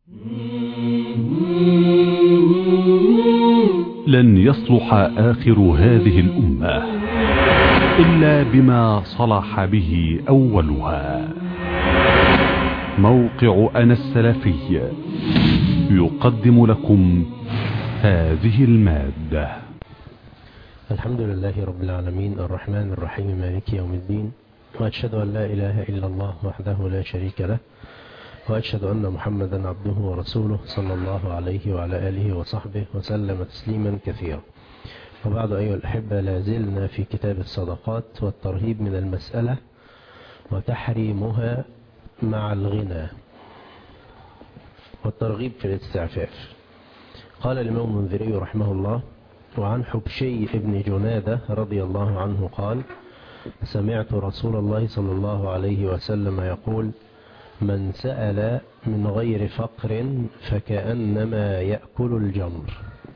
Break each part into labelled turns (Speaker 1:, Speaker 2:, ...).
Speaker 1: لن يصلح آخر هذه الأمة إلا بما صلح به أولها. موقع أنا السلفي يقدم لكم هذه المادة.
Speaker 2: الحمد لله رب العالمين الرحمن الرحيم مالك يوم الدين، وأشهد أن لا إله إلا الله وحده لا شريك له، وأشهد أن محمدا عبده ورسوله صلى الله عليه وعلى آله وصحبه وسلم تسليما كثيرا. وبعد أيها الأحبة، لازلنا في كتاب الصدقات والترهيب من المسألة وتحريمها مع الغنى والترغيب في الاستعفاف. قال الإمام المنذري رحمه الله: وعن حبشي ابن جنادة رضي الله عنه قال: سمعت رسول الله صلى الله عليه وسلم يقول: من سأل من غير فقر فكأنما يأكل الجمر.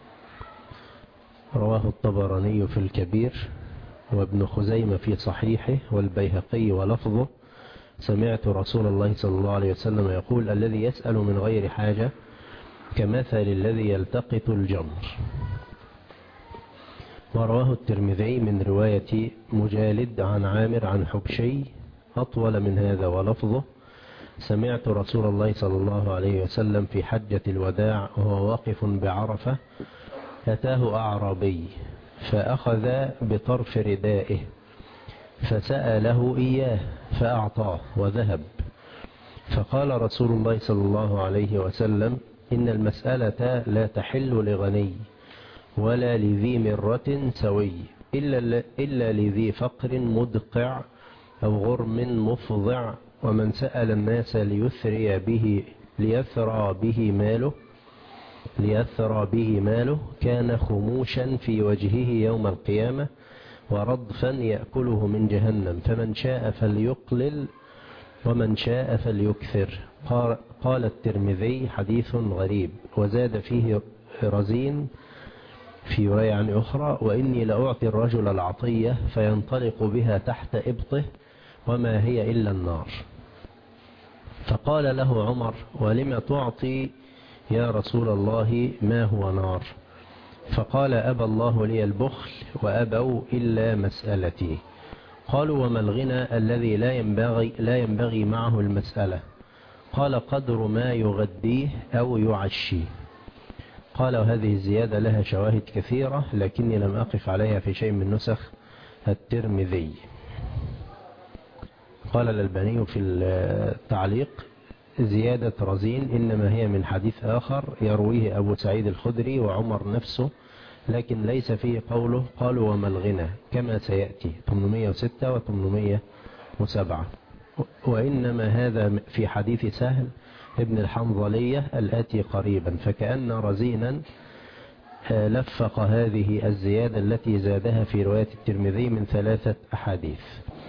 Speaker 2: رواه الطبراني في الكبير، وابن خزيمة في صحيحه، والبيهقي ولفظه: سمعت رسول الله صلى الله عليه وسلم يقول: الذي يسأل من غير حاجة كمثل الذي يلتقط الجمر. ورواه الترمذي من رواية مجالد عن عامر عن حبشي أطول من هذا، ولفظه: سمعت رسول الله صلى الله عليه وسلم في حجة الوداع وهو واقف بعرفة، أتاه أعرابي فأخذ بطرف ردائه فسأله إياه فأعطاه وذهب. فقال رسول الله صلى الله عليه وسلم: إن المسألة لا تحل لغني ولا لذي مرة سوي إلا لذي فقر مدقع أو غرم مفضع. ومن سأل الناس ليثرى به ماله كان خموشا في وجهه يوم القيامة وردفا يأكله من جهنم، فمن شاء فليقلل ومن شاء فليكثر. قال الترمذي: حديث غريب. وزاد فيه رزين في رواية عن أخرى: وإني لأعطي الرجل العطية فينطلق بها تحت إبطه وما هي إلا النار. فقال له عمر: ولم تعطي يا رسول الله ما هو نار؟ فقال: أبى الله لي البخل وأبوا إلا مسألتي. قالوا: وما الغنى الذي لا ينبغي معه المسألة؟ قال: قدر ما يغديه أو يعشيه. قال: وهذه الزيادة لها شواهد كثيرة، لكني لم أقف عليها في شيء من نسخ الترمذي. قال الألباني في التعليق: زيادة رزين إنما هي من حديث آخر يرويه أبو سعيد الخدري وعمر نفسه، لكن ليس فيه قوله قالوا وما الغنى كما سيأتي 806 و 807. وإنما هذا في حديث سهل ابن الحنظلية الآتي قريبا، فكأن رزينا لفق هذه الزيادة التي زادها في رواية الترمذي من 3 أحاديث.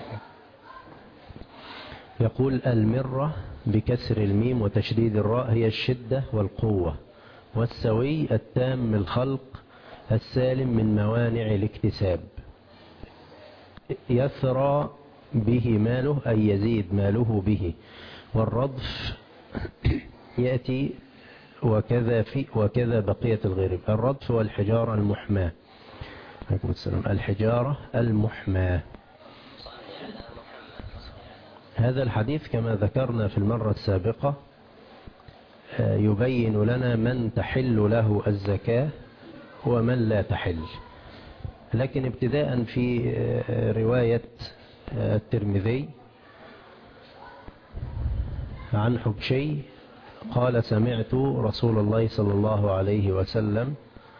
Speaker 2: يقول: المرة بكسر الميم وتشديد الراء هي الشدة والقوة، والسوي التام الخلق السالم من موانع الاكتساب. يثرى به ماله أي يزيد ماله به. والردف يأتي وكذا بقية الغرب. الردف والحجارة المحماة. عليكم السلام. الحجارة المحماة. هذا الحديث كما ذكرنا في المرة السابقة يبين لنا من تحل له الزكاة ومن لا تحل. لكن ابتداء في رواية الترمذي عن حبشي قال: سمعت رسول الله صلى الله عليه وسلم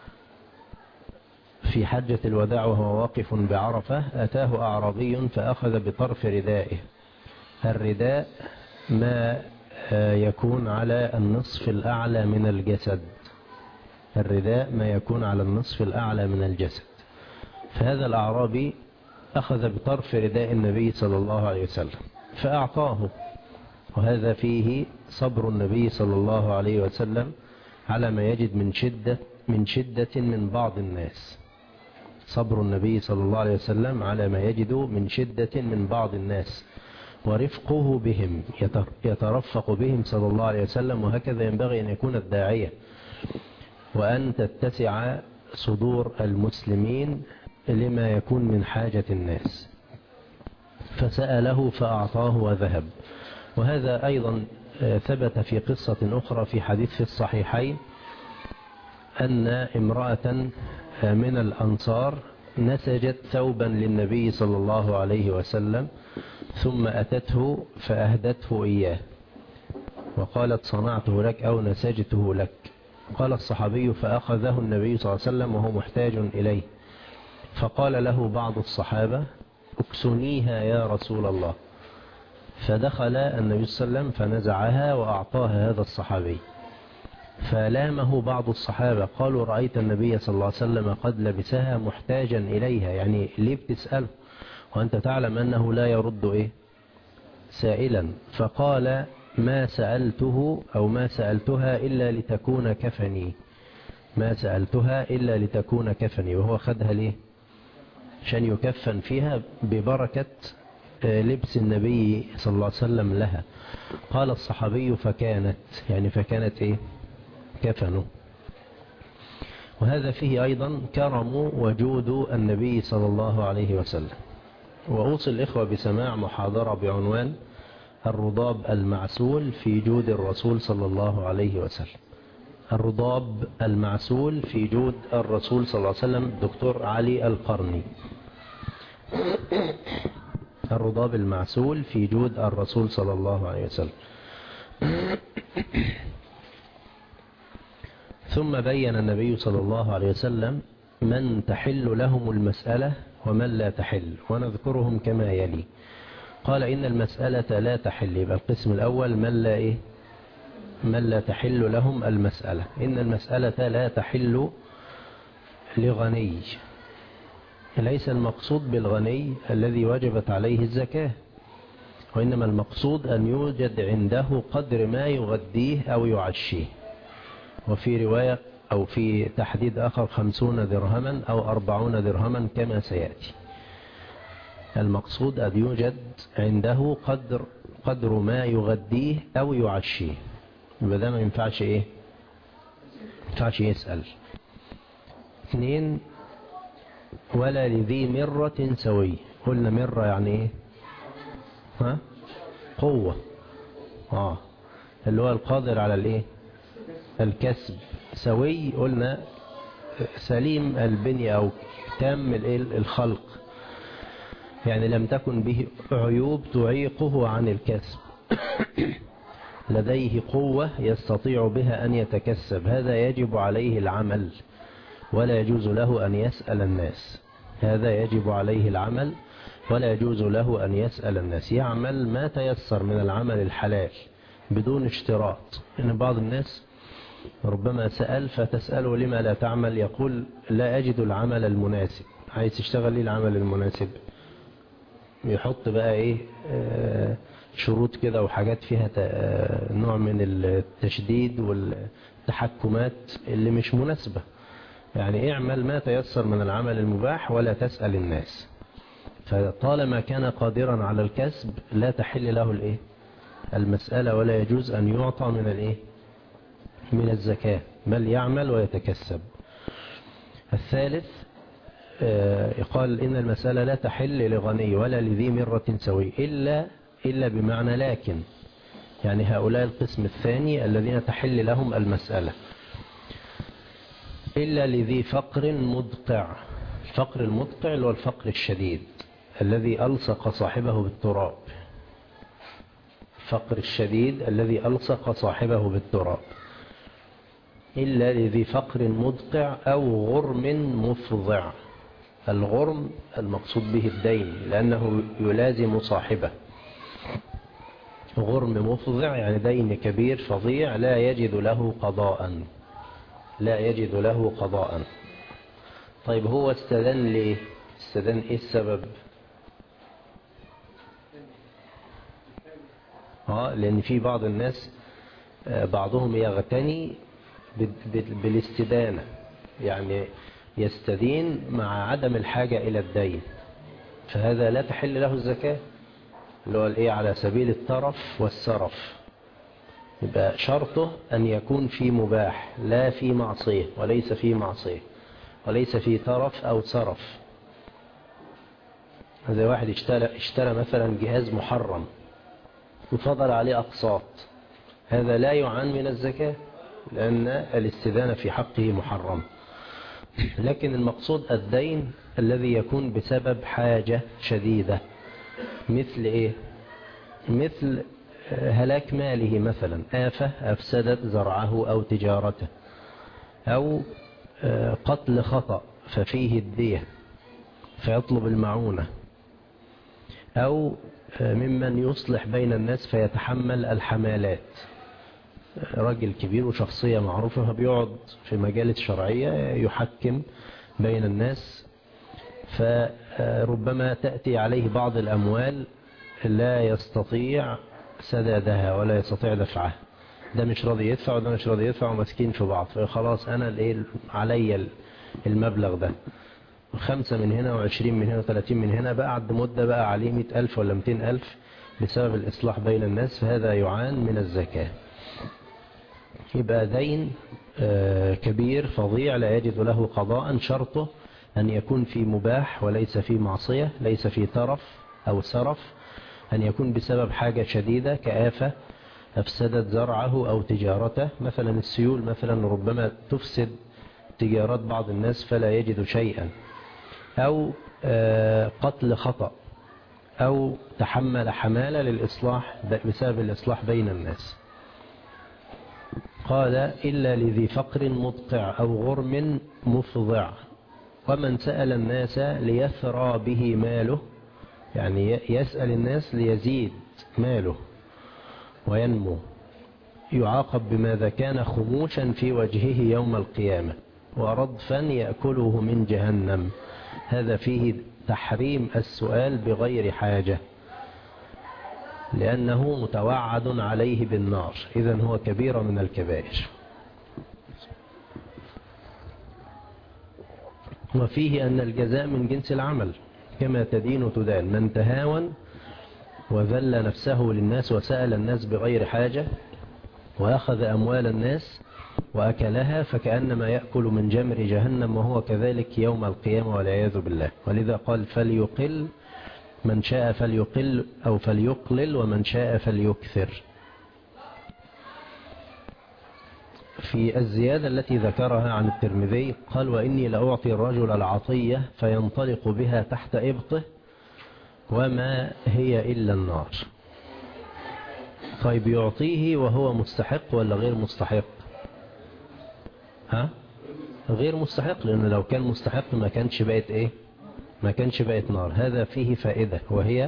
Speaker 2: في حجة الوداع وهو واقف بعرفة، أتاه أعرابي فأخذ بطرف ردائه. الرداء ما يكون على النصف الأعلى من الجسد. الرداء ما يكون على النصف الأعلى من الجسد. فهذا الأعرابي أخذ بطرف رداء النبي صلى الله عليه وسلم فأعطاه. وهذا فيه صبر النبي صلى الله عليه وسلم على ما يجد من شدة من بعض الناس. صبر النبي صلى الله عليه وسلم على ما يجد من شدة من بعض الناس. ورفقه بهم، يترفق بهم صلى الله عليه وسلم. وهكذا ينبغي أن يكون الداعية، وأن تتسع صدور المسلمين لما يكون من حاجة الناس. فسأله فأعطاه وذهب. وهذا أيضا ثبت في قصة أخرى في حديث في الصحيحين، أن امرأة من الأنصار نسجت ثوبا للنبي صلى الله عليه وسلم، ثم أتته فأهدته إياه وقالت صنعته لك أو نسجته لك. قال الصحابي فأخذه النبي صلى الله عليه وسلم وهو محتاج إليه، فقال له بعض الصحابة اكسنيها يا رسول الله، فدخل النبي صلى الله عليه وسلم فنزعها وأعطاها هذا الصحابي. فلامه بعض الصحابة قالوا رأيت النبي صلى الله عليه وسلم قد لبسها محتاجا إليها، يعني ليه بتسأله وأنت تعلم أنه لا يرد سائلا؟ فقال ما سألته أو ما سألتها إلا لتكون كفني، ما سألتها إلا لتكون كفني. وهو خدها ليه؟ عشان يكفن فيها ببركة لبس النبي صلى الله عليه وسلم لها. قال الصحابي فكانت، يعني فكانت إيه؟ كفنه. وهذا فيه أيضا كرم وجود النبي صلى الله عليه وسلم. وأوصي الإخوة بسماع محاضرة بعنوان الرضاب المعسول في جود الرسول صلى الله عليه وسلم. الرضاب المعسول في جود الرسول صلى الله عليه وسلم، دكتور علي القرني. الرضاب المعسول في جود الرسول صلى الله عليه وسلم. ثم بين النبي صلى الله عليه وسلم من تحل لهم المسألة ومن لا تحل، ونذكرهم كما يلي. قال إن المسألة لا تحل، يبقى القسم الأول من لا تحل لهم المسألة. إن المسألة لا تحل لغني، ليس المقصود بالغني الذي وجبت عليه الزكاة، وإنما المقصود أن يوجد عنده قدر ما يغديه أو يعشيه. وفي رواية أو في تحديد آخر 50 درهما أو 40 درهما كما سيأتي. المقصود أن يوجد عنده قدر ما يغديه أو يعشيه. يبقى ما ينفعش إيه؟ ينفعش يسأل. 2 ولا لذي مرة سوي. قلنا مرة يعني إيه؟ قوة. اللي هو القادر على الإيه؟ الكسب. سوي قلنا سليم البنية أو تام الخلق، يعني لم تكن به عيوب تعيقه عن الكسب. لديه قوة يستطيع بها أن يتكسب، هذا يجب عليه العمل ولا يجوز له أن يسأل الناس. هذا يجب عليه العمل ولا يجوز له أن يسأل الناس. يعمل ما تيسر من العمل الحلال بدون اشتراط. إن بعض الناس ربما سأل فتسأله لما لا تعمل، يقول لا أجد العمل المناسب. عايز تشتغل لي العمل المناسب؟ يحط بقى إيه شروط كده وحاجات فيها نوع من التشديد والتحكمات اللي مش مناسبة. يعني اعمل ما تيسر من العمل المباح ولا تسأل الناس. فطالما كان قادرا على الكسب لا تحل له الايه المسألة، ولا يجوز أن يعطى من الايه من الزكاة، بل يعمل ويتكسب. الثالث قال إن المسألة لا تحل لغني ولا لذي مرة سوي إلا بمعنى لكن، يعني هؤلاء القسم الثاني الذين تحل لهم المسألة. إلا لذي فقر مدقع. الفقر المدقع اللي هو الفقر الشديد الذي ألصق صاحبه بالتراب. الفقر الشديد الذي ألصق صاحبه بالتراب. إلا لذي فقر مدقع أو غرم مفضع. الغرم المقصود به الدين لأنه يلازم صاحبه. غرم مفضع يعني دين كبير فظيع لا يجد له قضاء. لا يجد له قضاء. طيب هو استدن ليه؟ استدن ايه السبب؟ لأن في بعض الناس بعضهم يغتني بالاستدانة، يعني يستدين مع عدم الحاجة إلى الدين، فهذا لا تحل له الزكاة. اللي هو الايه على سبيل الترف والسرف، يبقى شرطه أن يكون في مباح لا في معصية، وليس في معصية، وليس في ترف أو سرف. زي واحد اشترى مثلا جهاز محرم وفضل عليه أقساط، هذا لا يعان من الزكاة لأن الاستدانة في حقه محرم. لكن المقصود الدين الذي يكون بسبب حاجة شديدة، مثل إيه؟ مثل هلاك ماله مثلا، آفة أفسدت زرعه أو تجارته، أو قتل خطأ ففيه الدية فيطلب المعونة، أو ممن يصلح بين الناس فيتحمل الحمالات، راجل كبير وشخصية معروفة بيقعد في مجالس شرعية يحكم بين الناس، فربما تأتي عليه بعض الأموال لا يستطيع سدادها ولا يستطيع دفعها، ده مش راضي يدفع وده مش راضي يدفع ومسكين في بعض، فخلاص أنا علي المبلغ ده 5 من هنا و20 من هنا و30 من هنا، بعد مدة بقى عليه 100,000 ولا 200,000 بسبب الإصلاح بين الناس، فهذا يعان من الزكاة. يبقى دين كبير فظيع لا يجد له قضاء، شرطه أن يكون في مباح وليس في معصية، ليس في ترف أو سرف، أن يكون بسبب حاجة شديدة كآفة أفسدت زرعه أو تجارته، مثلا السيول مثلا ربما تفسد تجارات بعض الناس فلا يجد شيئا، أو قتل خطأ، أو تحمل حمالة للإصلاح بسبب الإصلاح بين الناس. قال إلا لذي فقر مدقع أو غرم مفضع، ومن سأل الناس ليثرى به ماله، يعني يسأل الناس ليزيد ماله وينمو، يعاقب بماذا كان خموشا في وجهه يوم القيامة وردفا يأكله من جهنم. هذا فيه تحريم السؤال بغير حاجة لأنه متوعد عليه بالنار، إذن هو كبيرة من الكبائر. وفيه أن الجزاء من جنس العمل، كما تدين تدان، من تهاون وذل نفسه للناس وسأل الناس بغير حاجة وأخذ أموال الناس وأكلها فكأنما يأكل من جمر جهنم وهو كذلك يوم القيامة والعياذ بالله. ولذا قال فليقل، من شاء فليقل أو فليقلل ومن شاء فليكثر. في الزيادة التي ذكرها عن الترمذي قال وإني لأعطي الرجل العطية فينطلق بها تحت إبطه وما هي إلا النار. طيب يعطيه وهو مستحق ولا غير مستحق؟ غير مستحق، لأنه لو كان مستحق ما كانش بقت إيه؟ ما كانش بقت نار. هذا فيه فائدة، وهي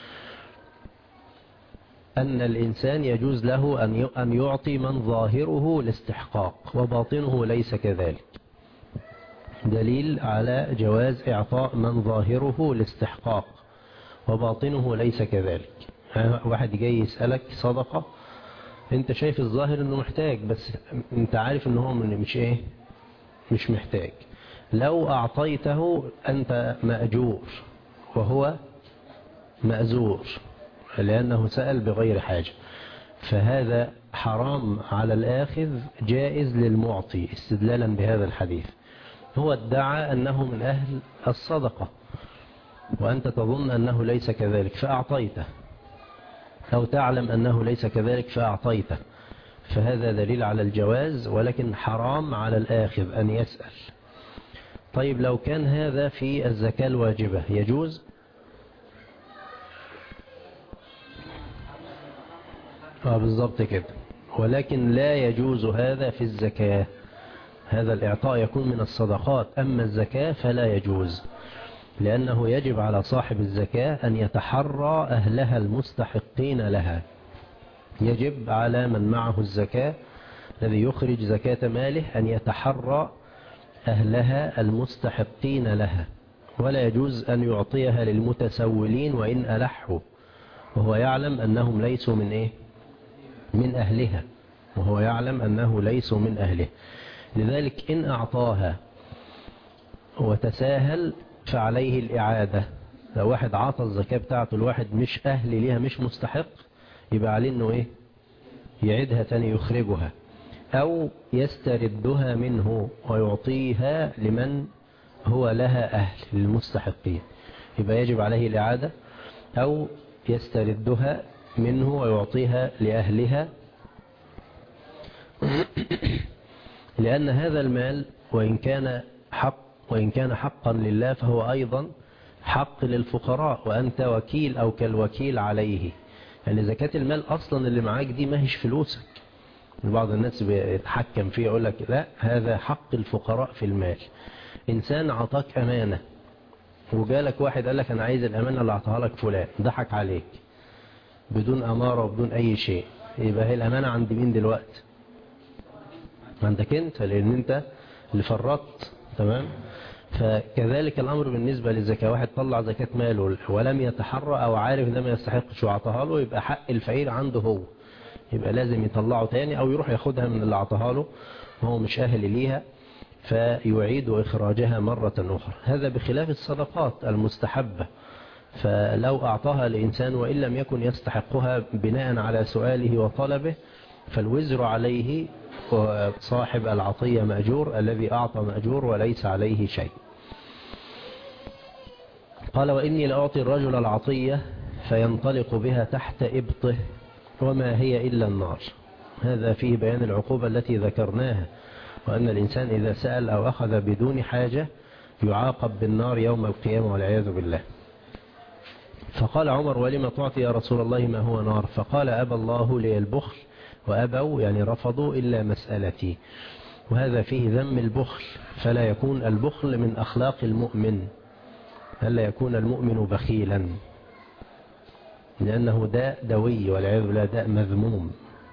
Speaker 2: أن الإنسان يجوز له أن يعطي من ظاهره الاستحقاق وباطنه ليس كذلك، دليل على جواز إعطاء من ظاهره الاستحقاق وباطنه ليس كذلك. واحد جاي يسألك صدقة، انت شايف الظاهر انه محتاج، بس انت عارف انه هو مش ايه، مش محتاج. لو اعطيته انت مأجور وهو مأزور لانه سأل بغير حاجة، فهذا حرام على الآخذ جائز للمعطي استدلالا بهذا الحديث. هو ادعى انه من اهل الصدقة وانت تظن انه ليس كذلك فاعطيته، أو تعلم أنه ليس كذلك فأعطيته، فهذا دليل على الجواز، ولكن حرام على الآخذ أن يسأل. طيب لو كان هذا في الزكاة الواجبة يجوز؟ بالضبط كده، ولكن لا يجوز هذا في الزكاة. هذا الإعطاء يكون من الصدقات، أما الزكاة فلا يجوز، لأنه يجب على صاحب الزكاة أن يتحرى أهلها المستحقين لها. يجب على من معه الزكاة الذي يخرج زكاة ماله أن يتحرى أهلها المستحقين لها، ولا يجوز أن يعطيها للمتسولين وإن ألحوا، وهو يعلم أنهم ليسوا من إيه؟ من أهلها، وهو يعلم أنه ليسوا من أهله. لذلك إن أعطاها وتساهل فعليه الإعادة لو واحد عطى الزكاة بتاعته الواحد مش أهل ليها مش مستحق، يبقى عليه انه ايه؟ يعيدها تاني، يخرجها، او يستردها منه ويعطيها لمن هو لها أهل، للمستحقين. يبقى يجب عليه الإعادة، أو يستردها منه ويعطيها لأهلها، لأن هذا المال وإن كان حقا لله فهو أيضا حق للفقراء، وأنت وكيل أو كالوكيل عليه. يعني زكاة المال أصلا اللي معاك دي ما هيش فلوسك. بعض الناس بيتحكم فيه، يقول لك لا، هذا حق الفقراء في المال. إنسان عطاك أمانة وجالك واحد قال لك أنا عايز الأمانة اللي عطاها لك فلان، ضحك عليك بدون أمارة وبدون أي شيء، يبقى هي الأمانة عند مين دلوقتي؟ عندك أنت، لأن أنت اللي فرطت. تمام. فكذلك الأمر بالنسبة للزكاة. واحد طلع زكاة ماله ولم يتحرى أو عارف ده ما يستحقش وعطاها له، يبقى حق الفقير عنده هو، يبقى لازم يطلعه تاني أو يروح ياخدها من اللي عطاها له وهو مش أهل ليها، فيعيد إخراجها مرة أخرى. هذا بخلاف الصدقات المستحبة، فلو أعطاها لإنسان وإن لم يكن يستحقها بناء على سؤاله وطلبه، فالوزر عليه، صاحب العطية مأجور، الذي أعطى مأجور وليس عليه شيء. قال وإني لأعطي الرجل العطية فينطلق بها تحت إبطه وما هي إلا النار. هذا فيه بيان العقوبة التي ذكرناها، وأن الإنسان إذا سأل أو أخذ بدون حاجة يعاقب بالنار يوم القيامة والعياذ بالله. فقال عمر ولم تعطي يا رسول الله ما هو نار؟ فقال أبى الله لي البخل، وأبوا يعني رفضوا إلا مسألتي. وهذا فيه ذم البخل، فلا يكون البخل من أخلاق المؤمن، ألا يكون المؤمن بخيلا، لأنه داء دوي والعياذ بالله، داء مذموم.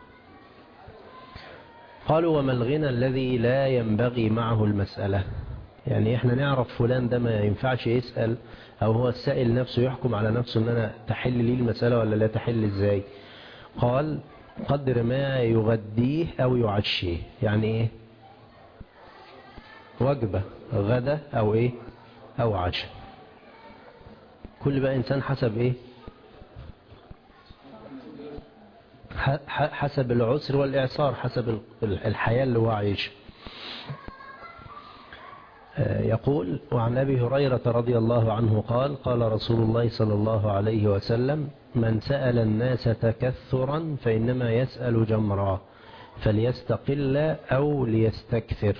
Speaker 2: قالوا وما الغنى الذي لا ينبغي معه المسألة؟ يعني احنا نعرف فلان ده ما ينفعش يسأل، او هو السائل نفسه يحكم على نفسه ان انا تحل لي المسألة ولا لا تحل ازاي. قال قدر ما يغديه او يعشيه. يعني ايه؟ وجبة غدا او ايه او عشاء. كل بقى انسان حسب ايه؟ حسب العسر والإعسار، حسب الحياة اللي هو عايش. يقول وعن أبي هريرة رضي الله عنه قال قال رسول الله صلى الله عليه وسلم من سأل الناس تكثرا فإنما يسأل جمرا، فليستقل أو ليستكثر.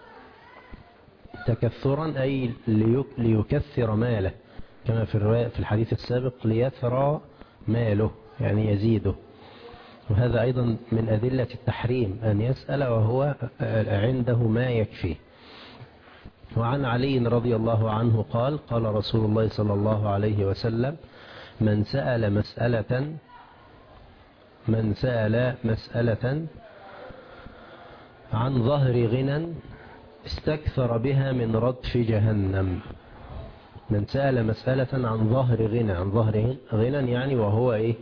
Speaker 2: تكثرا أي ليكثر ماله، كما في الحديث السابق ليثرى ماله يعني يزيده. وهذا أيضا من أدلة التحريم أن يسأل وهو عنده ما يكفي. وعن علي رضي الله عنه قال قال رسول الله صلى الله عليه وسلم من سأل مسألة عن ظهر غنى استكثر بها من ردف جهنم. من سأل مسألة عن ظهر غنى يعني وهو إيه؟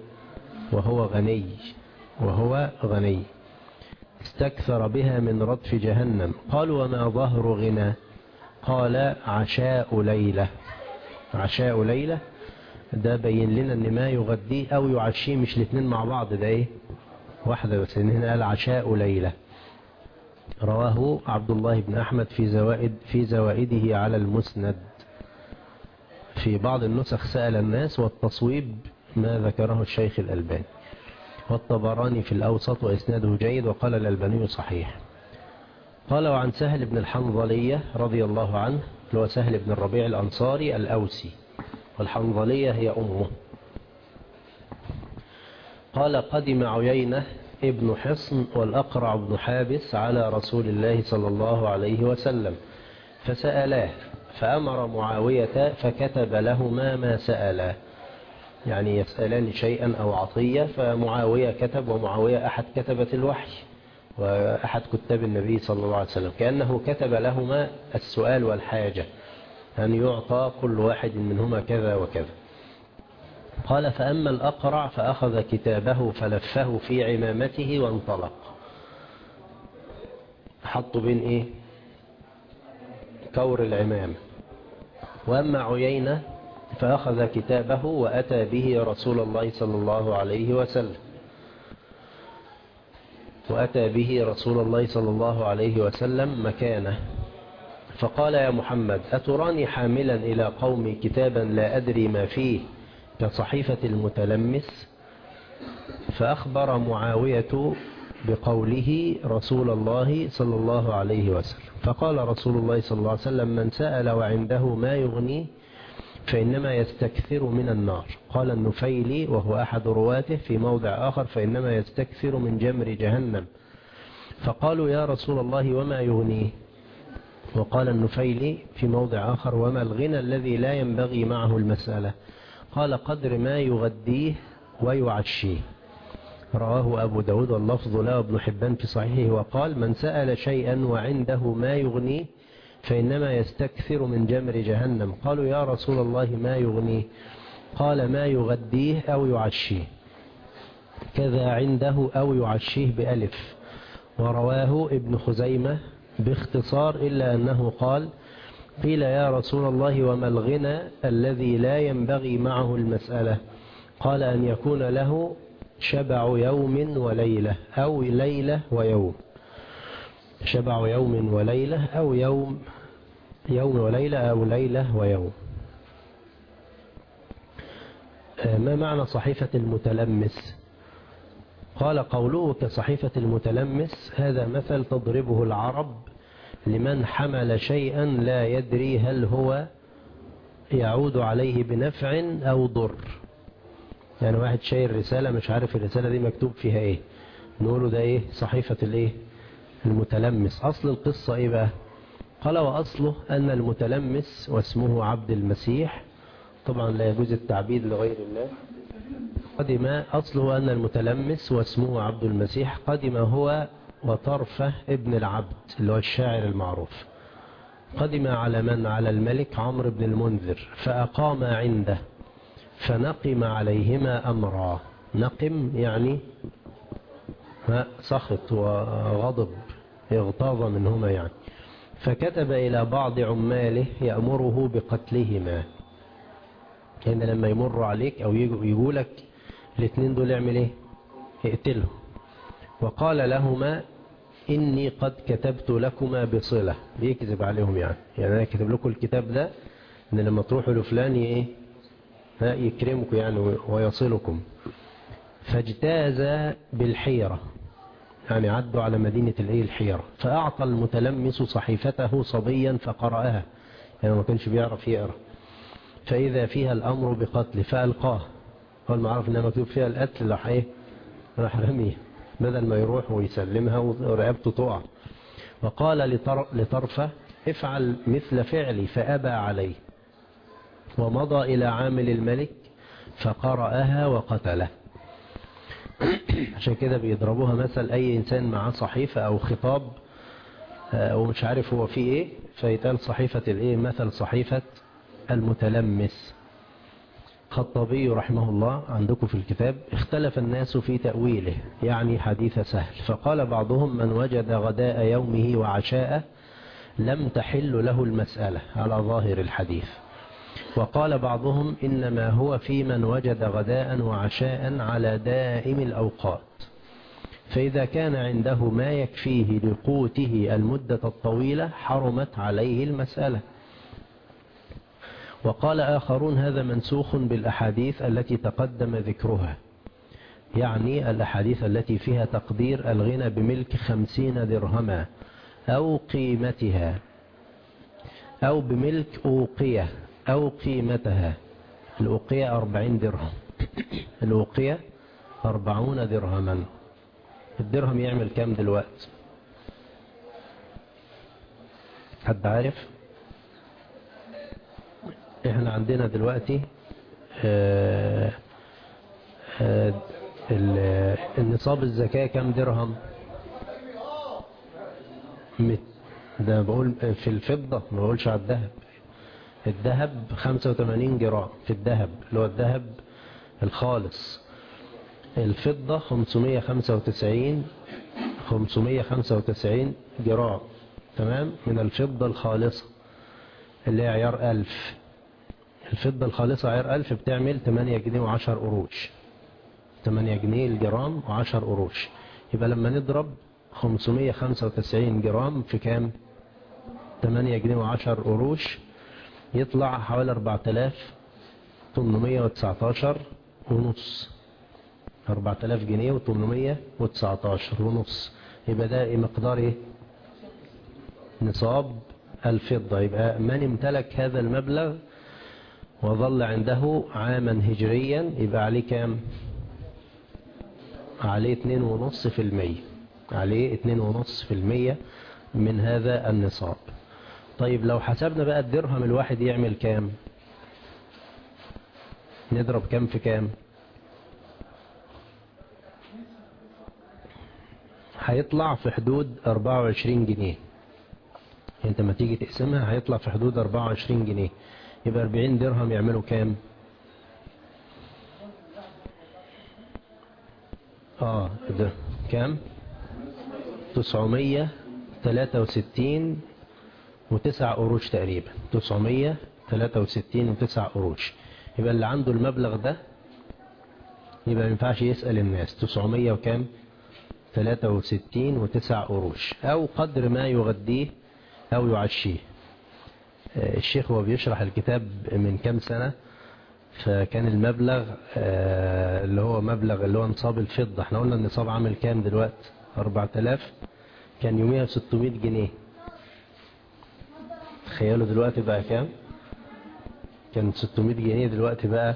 Speaker 2: وهو غني استكثر بها من ردف جهنم. قالوا وما ظهر غنى؟ قال عشاء ليلة. عشاء ليلة ده بين لنا ان ما يغديه او يعشيه مش الاثنين مع بعض، ده ايه؟ واحدة بس. هنا قال عشاء ليلة. رواه عبد الله بن أحمد في زوائده على المسند. في بعض النسخ سأل الناس، والتصويب ما ذكره الشيخ الألباني. والطبراني في الأوسط وإسناده جيد، وقال الألباني صحيح. قال وعن سهل بن الحنظلية رضي الله عنه، هو سهل بن الربيع الأنصاري الأوسي، والحنظلية هي أمه. قال قدم عيينة ابن حصن والأقرع بن حابس على رسول الله صلى الله عليه وسلم فسألاه، فأمر معاوية فكتب لهما ما سألا، يعني يسألان شيئا أو عطية، فمعاوية كتب، ومعاوية أحد كتبة الوحي وأحد كتاب النبي صلى الله عليه وسلم، كأنه كتب لهما السؤال والحاجة أن يعطى كل واحد منهما كذا وكذا. قال فأما الأقرع فأخذ كتابه فلفه في عمامته وانطلق، حطوا بين إيه؟ كور العمامة. وأما عيينة فأخذ كتابه وأتى به رسول الله صلى الله عليه وسلم مكانه، فقال: يا محمد، أتراني حاملا إلى قومي كتابا لا أدري ما فيه كصحيفة المتلمس؟ فأخبر معاوية بقوله رسول الله صلى الله عليه وسلم، فقال رسول الله صلى الله عليه وسلم: من سأل وعنده ما يغنيه فإنما يستكثر من النار. قال النفيلي وهو أحد رواته في موضع آخر: فإنما يستكثر من جمر جهنم. فقالوا: يا رسول الله وما يغنيه؟ وقال النفيلي في موضع آخر: وما الغنى الذي لا ينبغي معه المسألة؟ قال: قدر ما يغديه ويعشيه. رواه أبو داود واللفظ له ابن حبان في صحيحه، وقال: من سأل شيئا وعنده ما يغنيه فإنما يستكثر من جمر جهنم. قالوا: يا رسول الله ما يغنيه؟ قال: ما يغديه أو يعشيه، كذا عنده أو يعشيه بألف. ورواه ابن خزيمة باختصار، إلا أنه قال: قيل يا رسول الله وما الغنى الذي لا ينبغي معه المسألة؟ قال: أن يكون له شبع يوم وليلة أو ليلة ويوم. شبع يوم وليلة أو يوم وليلة أو ليلة ويوم. ما معنى صحيفة المتلمس؟ قال: قوله كصحيفة المتلمس هذا مثل تضربه العرب لمن حمل شيئا لا يدري هل هو يعود عليه بنفع أو ضر. يعني واحد شايل رسالة مش عارف الرسالة دي مكتوب فيها ايه، نقوله ده ايه؟ صحيفة الايه؟ المتلمس. أصل القصة ايه بقى؟ قال: وأصله أن المتلمس واسمه عبد المسيح، طبعا لا يجوز التعبيد لغير الله. قدم أصله أن المتلمس واسمه عبد المسيح قدم هو وطرفة ابن العبد اللي هو الشاعر المعروف، قدم على من؟ على الملك عمرو بن المنذر، فأقام عنده فنقم عليهما أمرا. نقم يعني سخط وغضب، اغتاظ منهما يعني. فكتب إلى بعض عماله يأمره بقتلهما. يعني لما يمر عليك أو يقول لك الاثنين دول اعمل ايه؟ اقتله. وقال لهما: إني قد كتبت لكما بصلة. بيكذب عليهم يعني أنا كتب لكم الكتاب ده إن لما تروحوا لفلان ايه؟ يكرمكم يعني ويصلكم. فاجتاز بالحيرة، يعني عدوا على مدينة الحيرة. فأعطى المتلمس صحيفته صبيا فقرأها، يعني ما كانش بيعرف يقرأ، فإذا فيها الأمر بقتل فألقاه. قال ما عرف إنها مكتوب فيها القتل، راح رميه بدل ما يروح ويسلمها ورقبته تقع. وقال لطرفة: افعل مثل فعلي، فأبى عليه، ومضى إلى عامل الملك فقرأها وقتله. عشان كده بيضربوها مثل أي إنسان معاه صحيفة أو خطاب ومش عارف هو فيه إيه، فيتقال صحيفة الإيه؟ مثل صحيفة المتلمس. خطابي رحمه الله عندكم في الكتاب: اختلف الناس في تأويله، يعني حديث سهل. فقال بعضهم: من وجد غداء يومه وعشاءه لم تحل له المسألة على ظاهر الحديث. وقال بعضهم: إنما هو في من وجد غداء وعشاء على دائم الأوقات، فإذا كان عنده ما يكفيه لقوته المدة الطويلة حرمت عليه المسألة. وقال آخرون: هذا منسوخ بالأحاديث التي تقدم ذكرها، يعني الأحاديث التي فيها تقدير الغنى بملك 50 درهما أو قيمتها، أو بملك أوقية أو قيمتها. الأوقية 40 درهم، الأوقية 40 درهما. الدرهم يعمل كام دلوقتي؟ حد عارف؟ احنا عندنا دلوقتي النصاب الزكاة كام درهم؟ ده بقول في الفضة، ما بقولش على الذهب. الذهب 85 جرام في الذهب اللي هو الذهب الخالص. الفضة 595 جرام، تمام، من الفضة الخالصة اللي هي عيار 1000، الفضة الخالصة عيار 1000 بتعمل 8 جنيه و10 قروش، 8 جنيه الجرام و10 قروش. يبقى لما نضرب 595 جرام في كام؟ 8 جنيه و10 قروش، يطلع حوالي 4819 ونص، 4000 جنيه و819 ونص. يبقى ده مقدار ايه؟ نصاب الفضة. يبقى من امتلك هذا المبلغ وظل عنده عاما هجريا يبقى عليه كام؟ عليه 2.5%، عليه 2.5% من هذا النصاب. طيب لو حسبنا بقى الدرهم الواحد يعمل كام؟ نضرب كام في كام؟ هيطلع في حدود 24 جنيه. انت ما تيجي تقسمها هيطلع في حدود 24 جنيه. يبقى 40 درهم يعملوا كام؟ ده كام؟ 963 و9 قروش تقريبا، 963 و9 قروش. يبقى اللي عنده المبلغ ده يبقى ما ينفعش يسأل الناس. 900 وكام؟ 63 و9 قروش، او قدر ما يغديه او يعشيه. الشيخ هو بيشرح الكتاب من كام سنة، فكان المبلغ اللي هو مبلغ اللي هو نصاب الفضة، احنا قلنا النصاب عامل كام دلوقتي؟ 4000. كان يوميها 600 جنيه. تخيلوا دلوقتي بقى كام؟ كان 600 جنيه دلوقتي بقى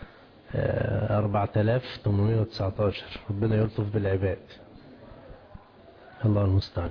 Speaker 2: 4819. ربنا يلطف بالعباد، الله المستعان.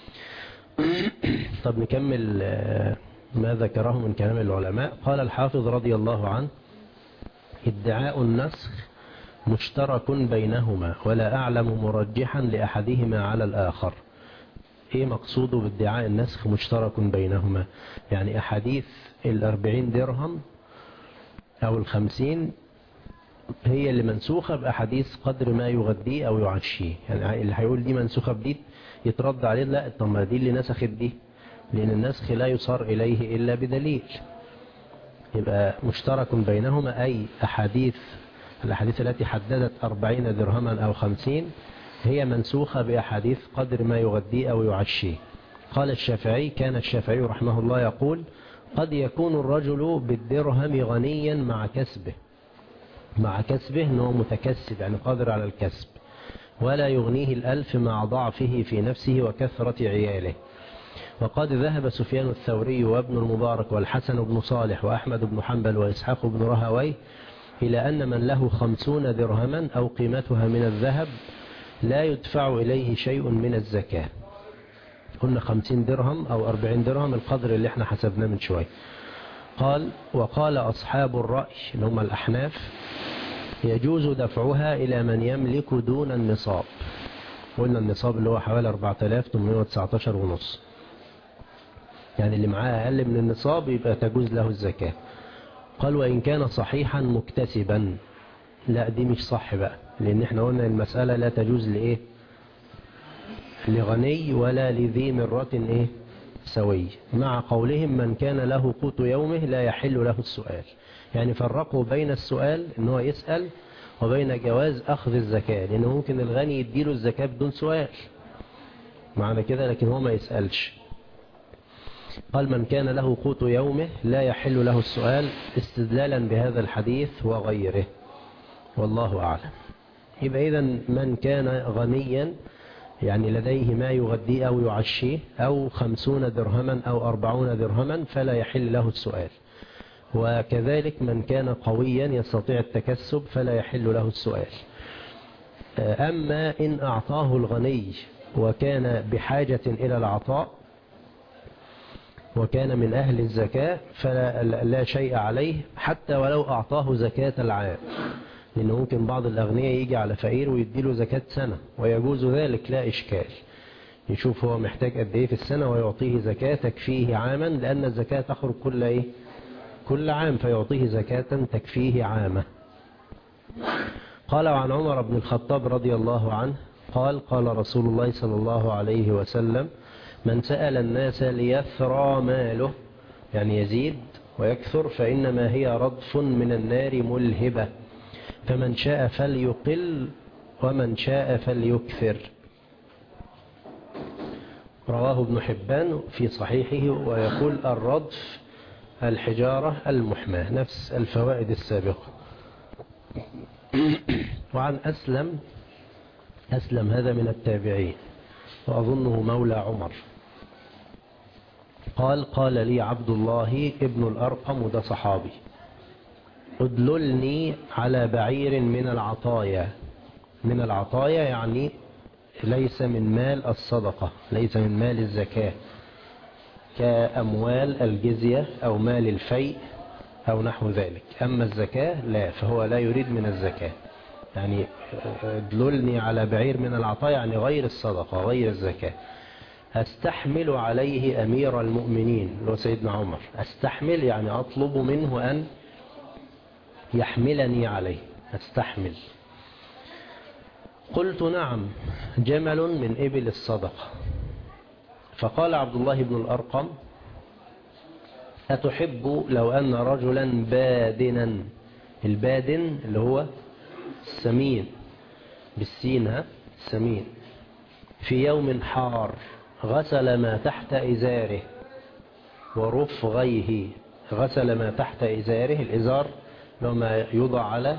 Speaker 2: طب نكمل ما ذكره من كلام العلماء. قال الحافظ رضي الله عنه: ادعاء النسخ مشترك بينهما ولا أعلم مرجحا لأحدهما على الآخر. ايه مقصوده بادعاء النسخ مشترك بينهما؟ يعني أحاديث 40 درهم أو 50 هي اللي منسوخة بأحاديث قدر ما يغديه أو يعشيه. يعني اللي هيقول دي منسوخة بدي يترد عليه: لا، طب ما دي اللي نسخت دي، لأن النسخ لا يصار إليه إلا بدليل. يبقى مشترك بينهما أي الأحاديث التي حددت 40 درهما أو 50 هي منسوخة بأحاديث قدر ما يغديه أو يعشيه. قال الشافعي: كان الشافعي رحمه الله يقول: قد يكون الرجل بالدرهم غنيا مع كسبه أنه متكسب، يعني قادر على الكسب، ولا يغنيه الألف مع ضعفه في نفسه وكثرة عياله. وقد ذهب سفيان الثوري وابن المبارك والحسن بن صالح وأحمد بن حنبل وإسحاق بن رهويه إلى أن من له 50 درهما أو قيمتها من الذهب لا يدفع إليه شيء من الزكاة. قلنا 50 درهم أو 40 درهم القدر اللي احنا حسبناه من شوي. وقال أصحاب الرأي اللي هم الأحناف: يجوز دفعها إلى من يملك دون النصاب. قلنا النصاب اللي هو حوالي 4819 ونص، يعني اللي معاه أقل من النصاب يبقى تجوز له الزكاة. قال: وإن كان صحيحا مكتسبا. لا، دي مش صح بقى، لأن احنا قلنا المسألة لا تجوز لإيه؟ لغني ولا لذي مرة سوي، مع قولهم من كان له قوت يومه لا يحل له السؤال. يعني فرقوا بين السؤال ان هو يسأل وبين جواز أخذ الزكاة، لأنه ممكن الغني يديله الزكاة بدون سؤال معنى كده، لكن هو ما يسألش. قال: من كان له قوت يومه لا يحل له السؤال، استدلالا بهذا الحديث وغيره، والله أعلم. يبقى إذن من كان غنيا يعني لديه ما يغديه أو يعشيه أو 50 درهما أو 40 درهما فلا يحل له السؤال. وكذلك من كان قويا يستطيع التكسب فلا يحل له السؤال. أما إن أعطاه الغني وكان بحاجة إلى العطاء وكان من أهل الزكاة فلا شيء عليه، حتى ولو أعطاه زكاة العام، لأنه ممكن بعض الأغنياء يجي على فقير ويديله زكاة سنة، ويجوز ذلك لا إشكال. يشوف هو محتاج قد إيه في السنة ويعطيه زكاة تكفيه عاما، لأن الزكاة تخرج كل عام، فيعطيه زكاة تكفيه عامة. قال: وعن عمر بن الخطاب رضي الله عنه قال: قال رسول الله صلى الله عليه وسلم: من سأل الناس ليثرى ماله، يعني يزيد ويكثر فإنما هي ردف من النار ملهبة، فمن شاء فليقل ومن شاء فليكثر. رواه ابن حبان في صحيحه، ويقول الردف الحجارة المحماة، نفس الفوائد السابقة. وعن أسلم هذا من التابعين وأظنه مولى عمر، قال لي عبد الله ابن الأرقم، وده صحابي، ادللني على بعير من العطايا. من العطايا يعني ليس من مال الصدقة، ليس من مال الزكاة كأموال الجزية أو مال الفيء أو نحو ذلك. أما الزكاة لا، فهو لا يريد من الزكاة. يعني ادللني على بعير من العطايا يعني غير الصدقة غير الزكاة. أستحمل عليه أمير المؤمنين اللي هو سيدنا عمر. أستحمل يعني أطلب منه أن يحملني عليه، أستحمل. قلت نعم، جمل من إبل الصدقة. فقال عبد الله بن الأرقم أتحب لو أن رجلا بادنا، البادن اللي هو السمين بالسين، السمين، في يوم حار غسل ما تحت إزاره ورفغيه. غسل ما تحت إزاره، الإزار لما يوضع على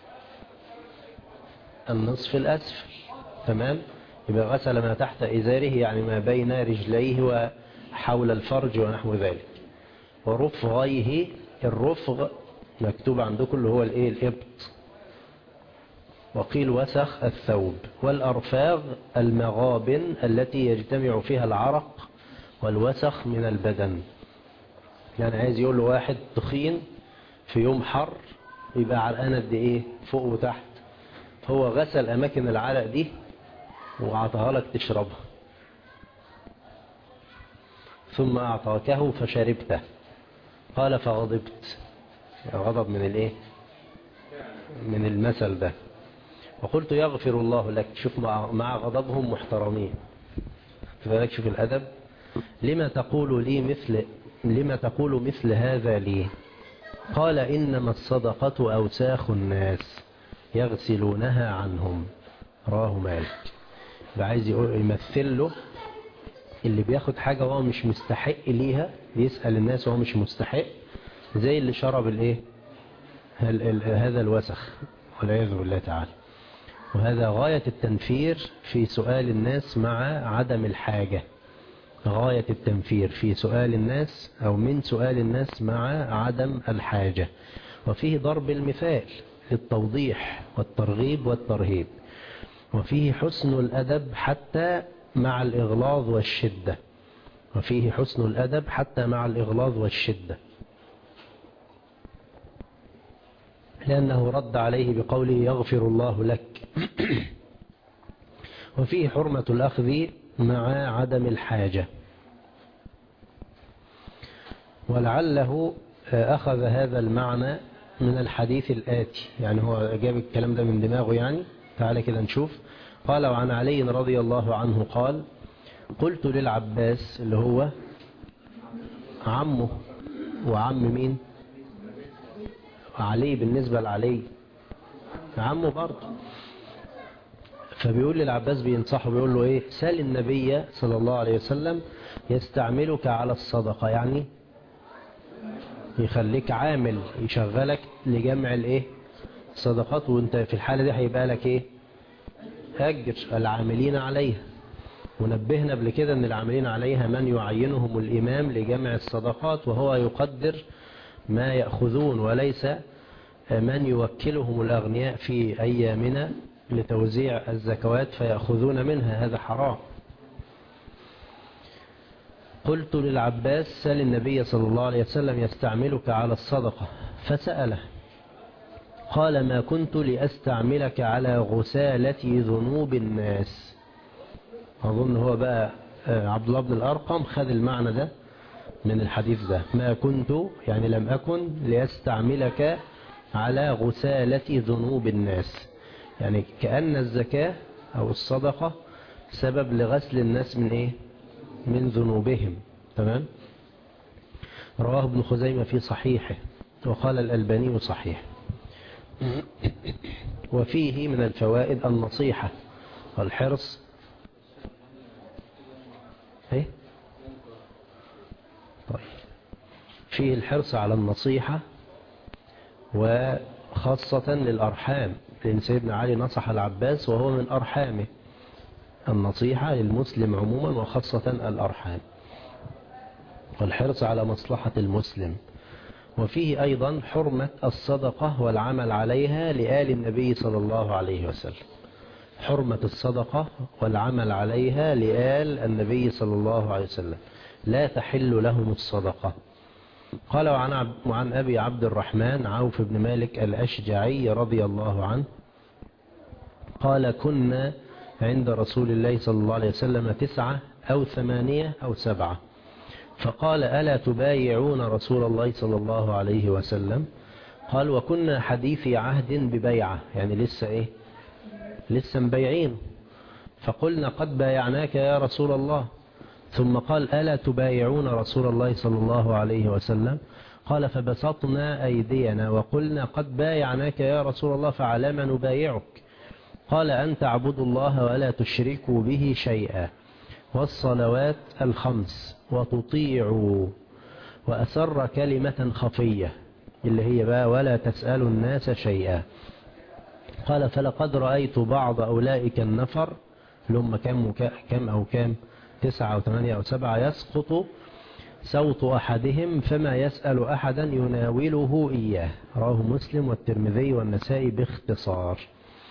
Speaker 2: النصف الأسفل، تمام؟ يبقى غسل ما تحت إزاره يعني ما بين رجليه وحول الفرج ونحو ذلك. ورفغيه، الرفغ مكتوب عندكم اللي هو الايه، الإبط، وقيل وسخ الثوب. والأرفاغ المغابن التي يجتمع فيها العرق والوسخ من البدن. يعني عايز يقول له واحد تخين في يوم حر يبقى عرقان قد ايه فوق وتحت، هو غسل أماكن العرق دي وأعطاها لك تشربها، ثم أعطاكه فشربته. قال فغضبت، غضب من الايه، من المثل ده. وقلت يغفر الله لك. شوف مع غضبهم محترمين، فبالك شوف الأدب. لما تقول مثل هذا لي؟ قال إنما الصدقة أوساخ الناس يغسلونها عنهم. رواه مالك. عايز يمثل له اللي بياخد حاجة وهو مش مستحق ليها، يسأل الناس وهو مش مستحق، زي اللي شرب الايه، هذا الوسخ والعياذ بالله تعالى. وهذا غاية التنفير في سؤال الناس مع عدم الحاجة، غاية التنفير في سؤال الناس أو من سؤال الناس مع عدم الحاجة. وفيه ضرب المثال للتوضيح والترغيب والترهيب، وفيه حسن الأدب حتى مع الإغلاظ والشدة، وفيه حسن الأدب حتى مع الإغلاظ والشدة، لأنه رد عليه بقوله يغفر الله لك. وفيه حرمة الأخذ مع عدم الحاجة، ولعله أخذ هذا المعنى من الحديث الآتي، يعني هو جاب الكلام ده من دماغه يعني. تعالى كده نشوف. قال وعن علي رضي الله عنه قال قلت للعباس اللي هو عمه، وعم مين؟ علي، بالنسبة لعلي عمه برضه. فبيقول للعباس بينصحه، بيقول له ايه؟ سال النبي صلى الله عليه وسلم يستعملك على الصدقة، يعني يخليك عامل، يشغلك لجمع الايه، الصدقات، وانت في الحالة دي هيبقى لك ايه؟ أجر العاملين عليها. ونبهنا قبل كده ان العاملين عليها من يعينهم الإمام لجمع الصدقات، وهو يقدر ما يأخذون، وليس من يوكلهم الأغنياء في أيامنا لتوزيع الزكوات فيأخذون منها، هذا حرام. قلت للعباس سل النبي صلى الله عليه وسلم يستعملك على الصدقة، فسأله قال ما كنت لأستعملك على غسالة ذنوب الناس. أظن هو بقى عبد الله بن الأرقم خذ المعنى ده من الحديث ده، ما كنت يعني لم أكن لأستعملك على غسالة ذنوب الناس، يعني كأن الزكاة أو الصدقة سبب لغسل الناس من إيه؟ من ذنوبهم، تمام. رواه ابن خزيمة في صحيحه، وقال الألباني صحيح. وفيه من الفوائد النصيحة والحرص. طيب، فيه الحرص على النصيحة وخاصة للأرحام، لأن سيدنا علي نصح العباس وهو من أرحامه. النصيحة للمسلم عموما وخاصة الأرحام، والحرص على مصلحة المسلم. وفيه أيضا حرمة الصدقة والعمل عليها لآل النبي صلى الله عليه وسلم. حرمة الصدقة والعمل عليها لآل النبي صلى الله عليه وسلم، لا تحل لهم الصدقة. قال وعن أبي عبد الرحمن عوف بن مالك الأشجعي رضي الله عنه قال كنا عند رسول الله صلى الله عليه وسلم 9 أو 8 أو 7، فقال ألا تبايعون رسول الله صلى الله عليه وسلم؟ قال وكنا حديثي عهد ببيعة، يعني لسه مبيعين. فقلنا قد بايعناك يا رسول الله. ثم قال ألا تبايعون رسول الله صلى الله عليه وسلم؟ قال فبسطنا أيدينا وقلنا قد بايعناك يا رسول الله، فعلى ما نبايعك؟ قال أن تعبدوا الله ولا تشركوا به شيئا، والصلوات الخمس، وتطيعوا، وأسر كلمة خفية اللي هي بقى ولا تسألوا الناس شيئا. قال فلقد رأيت بعض أولئك النفر لهم كم 9 أو 8 أو 7 يسقط صوت أحدهم فما يسأل أحدا يناوله إياه. رواه مسلم والترمذي والنسائي باختصار.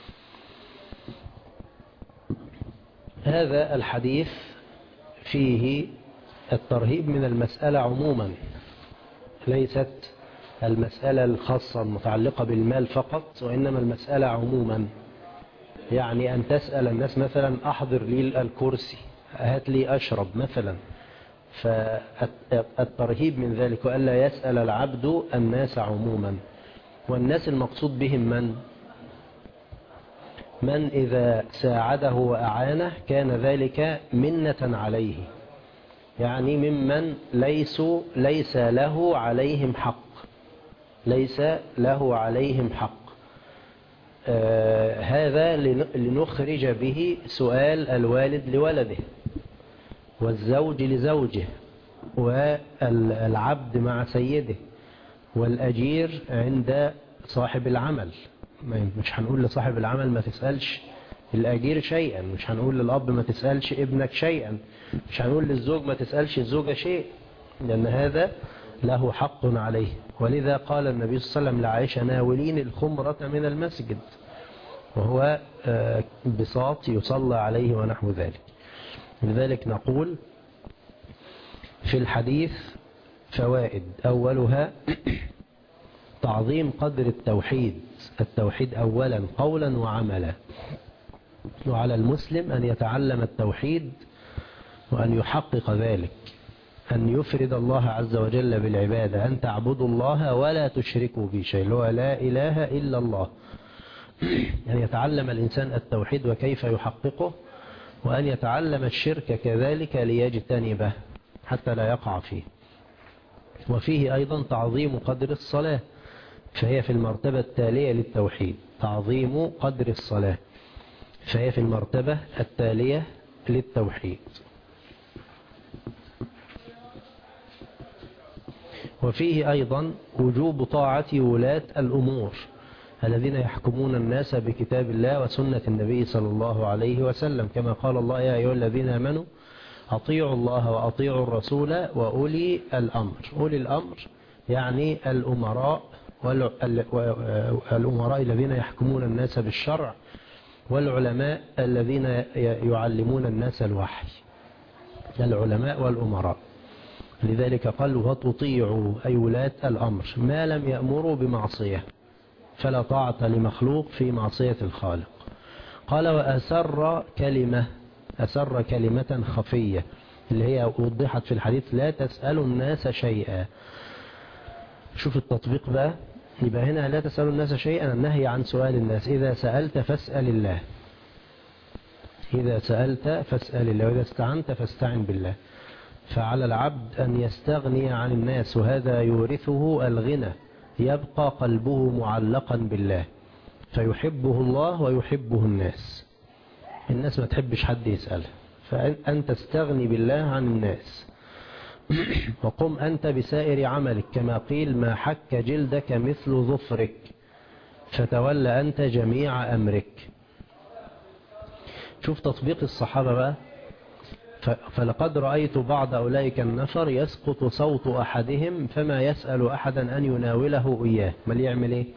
Speaker 2: هذا الحديث فيه الترهيب من المسألة عموما، ليست المسألة الخاصة المتعلقة بالمال فقط، وإنما المسألة عموما. يعني أن تسأل الناس مثلا أحضر لي الكرسي، هات لي أشرب مثلا، فالترهيب من ذلك وألا يسأل العبد الناس عموما. والناس المقصود بهم من إذا ساعده وأعانه كان ذلك منة عليه، يعني ممن ليس له عليهم حق، ليس له عليهم حق. هذا لنخرج به سؤال الوالد لولده، والزوج لزوجه، والعبد مع سيده، والأجير عند صاحب العمل. مش هنقول لصاحب العمل ما تسألش الأجير شيئا، مش هنقول للأب ما تسألش ابنك شيئا، مش هنقول للزوج ما تسألش الزوجة شيء، لأن هذا له حق عليه. ولذا قال النبي صلى الله عليه وسلم لعائشة ناولين الخمرة من المسجد، وهو بساط يصلى عليه ونحو ذلك. لذلك نقول في الحديث فوائد، أولها تعظيم قدر التوحيد أولا قولا وعملا، وعلى المسلم أن يتعلم التوحيد وأن يحقق ذلك، أن يفرد الله عز وجل بالعبادة، أن تعبدوا الله ولا تشركوا به شيء، هو لا إله إلا الله. أن يتعلم الإنسان التوحيد وكيف يحققه، وأن يتعلم الشرك كذلك ليجتنبه حتى لا يقع فيه. وفيه أيضا تعظيم قدر الصلاة، فهي في المرتبة التالية للتوحيد، تعظيم قدر الصلاة فهي في المرتبة التالية للتوحيد. وفيه أيضا وجوب طاعة ولاة الأمور الذين يحكمون الناس بكتاب الله وسنة النبي صلى الله عليه وسلم، كما قال الله يا أيها الذين آمنوا أطيعوا الله وأطيعوا الرسول وأولي الأمر. أولي الأمر يعني الأمراء الذين يحكمون الناس بالشرع، والعلماء الذين يعلمون الناس الوحي، العلماء والأمراء. لذلك قال وتطيعوا أي ولاة الأمر ما لم يأمروا بمعصية، فلا طاعة لمخلوق في معصية الخالق. قال وأسر كلمة خفية اللي هي وضحت في الحديث لا تسألوا الناس شيئا. شوف التطبيق بقى، يبقى هنا لا تسألوا الناس شيئا النهي عن سؤال الناس، إذا سألت فاسأل الله، إذا سألت فاسأل الله، وإذا استعنت فاستعن بالله. فعلى العبد أن يستغني عن الناس، وهذا يورثه الغنى، يبقى قلبه معلقا بالله فيحبه الله ويحبه الناس. الناس ما تحبش حد يسألها، فأن تستغني بالله عن الناس. وقم أنت بسائر عملك، كما قيل ما حك جلدك مثل ظفرك، فتولى أنت جميع أمرك. شوف تطبيق الصحابة بقى. فلقد رأيت بعض أولئك النفر يسقط صوت أحدهم فما يسأل أحدا أن يناوله إياه. ما اللي يعمل إيه؟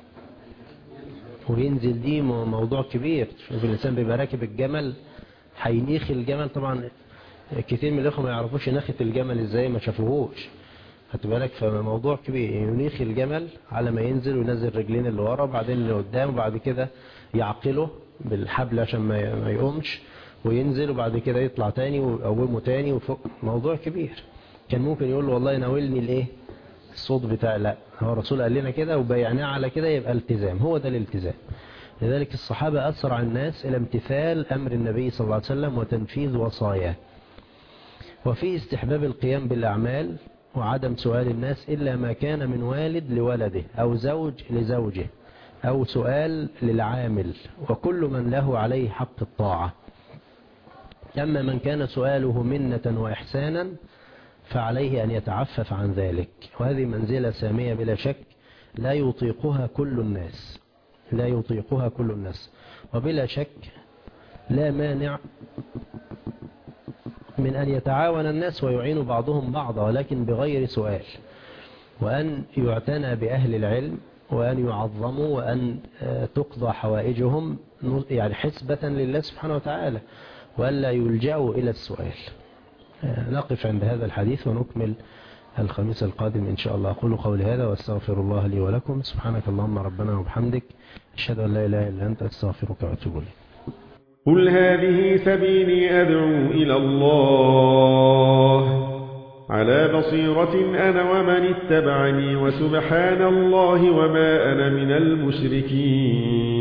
Speaker 2: وينزل. دي موضوع كبير. شوف الإنسان بيبقى راكب الجمل، هينيخ الجمل. طبعا كتير من الأخوة ما يعرفوش ناخة الجمل إزاي، ما شافوهوش. هتبالك فموضوع كبير. ينيخ الجمل على ما ينزل، وينزل رجلين اللي ورا وبعدين اللي قدام، وبعد كده يعقله بالحبل عشان ما يقومش، وينزل وبعد كده يطلع تاني ويقومه تاني وفوق. موضوع كبير. كان ممكن يقول له والله ناولني الايه الصوت بتاع. لا، هو الرسول قال لنا كده وبيعناه على كده، يبقى التزام. هو ده الالتزام. لذلك الصحابة أسرع الناس إلى امتثال أمر النبي صلى الله عليه وسلم وتنفيذ وصاياه. وفي استحباب القيام بالأعمال وعدم سؤال الناس إلا ما كان من والد لولده أو زوج لزوجه أو سؤال للعامل، وكل من له عليه حق الطاعة. أما من كان سؤاله منة وإحسانا فعليه أن يتعفف عن ذلك. وهذه منزلة سامية بلا شك، لا يطيقها كل الناس، لا يطيقها كل الناس. وبلا شك لا مانع من أن يتعاون الناس ويعين بعضهم بعضا، ولكن بغير سؤال، وأن يعتنى بأهل العلم، وأن يعظموا، وأن تقضى حوائجهم يعني حسبة لله سبحانه وتعالى، وألا يلجأوا إلى السؤال. نقف عند هذا الحديث ونكمل الخميس القادم إن شاء الله. أقول قولي هذا وأستغفر الله لي ولكم. سبحانك اللهم ربنا وبحمدك، أشهد أن لا إله إلا أنت، أستغفرك وأتوب إليك.
Speaker 3: قل هذه سبيلي أدعو إلى الله على بصيرة أنا ومن اتبعني، وسبحان الله وما أنا من المشركين.